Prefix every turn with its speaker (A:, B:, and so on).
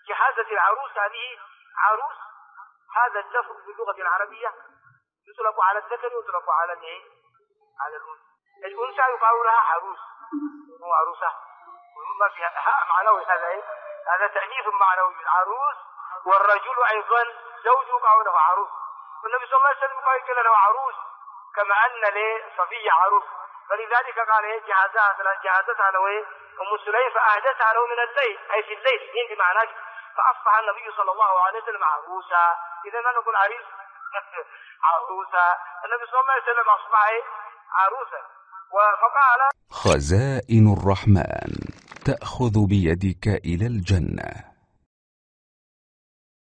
A: جهازة العروس هذه عروس، هذا اللفظ باللغة العربية يطلق على الذكر ويطلق على على الأنثى. الأنثى يقال لها عروس مو عروسة، ما فيها معنوي، هذا تأنيث معنوي من عروس. والرجل أيضا زوج يقال له عروس، والنبي صلى الله عليه وسلم قال له عروس كما أن لصفية عروس، فلذلك قال جهازتها له أم سليم فأهدتها له من الليل، أي في الليل هي بمعنى، فأصبح النبي صلى الله عليه وسلم عروسا. إذا ما نقول عريس عروسا، النبي صلى الله عليه وسلم أصبح عروسا. فقال
B: خزائن الرحمن تأخذ بيدك إلى الجنة.